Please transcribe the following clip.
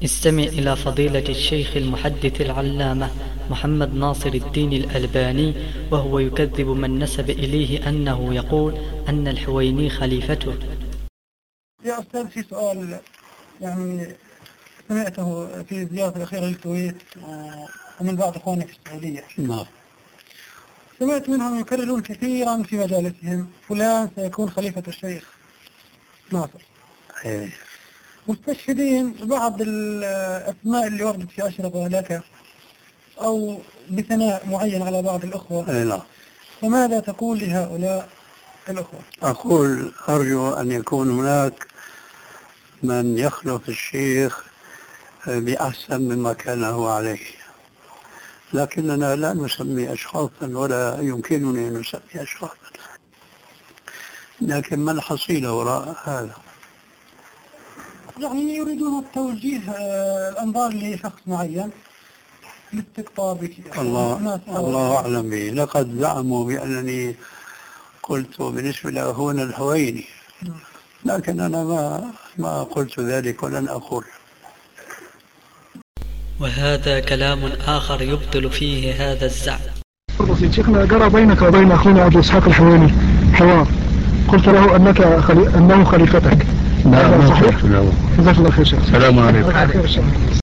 استمع إلى فضيلة الشيخ المحدث العلامة محمد ناصر الدين الألباني وهو يكذب من نسب إليه أنه يقول أن الحويني خليفته. يا أستاذ، في سؤال يعني سمعته في الزيارة الأخيرة للكويت ومن بعض إخواني في السعودية. نعم. سمعت منهم يكررون كثيرا في مجالسهم فلان سيكون خليفة الشيخ ناصر. مستشهدين بعض الأسماء اللي وردت في أشرطة لك أو بثناء معين على بعض الأخوة. لا. فماذا تقول لهؤلاء الأخوة؟ أقول أرجو أن يكون هناك من يخلف الشيخ بأحسن مما كان هو عليه، لكننا لا نسمي أشخاصا ولا يمكنني أن نسمي أشخاصا، لكن ما الحصيلة وراء هذا؟ يعني يريدون توجيه الأنظار لشخص معين لاستقطابك. الله أعلم به. لقد زعموا بأنني قلت بالنسبة لأخونا الحويني، لكن أنا ما قلت ذلك ولن أقول. وهذا كلام آخر يبطل فيه هذا الزعم. بسيط شيخنا، جرى بينك وبين أخونا أبو إسحاق الحويني حوار، قلت له أنه خليفتك. لا، ما قلت له. جزاك الله خير شيخ. السلام عليكم.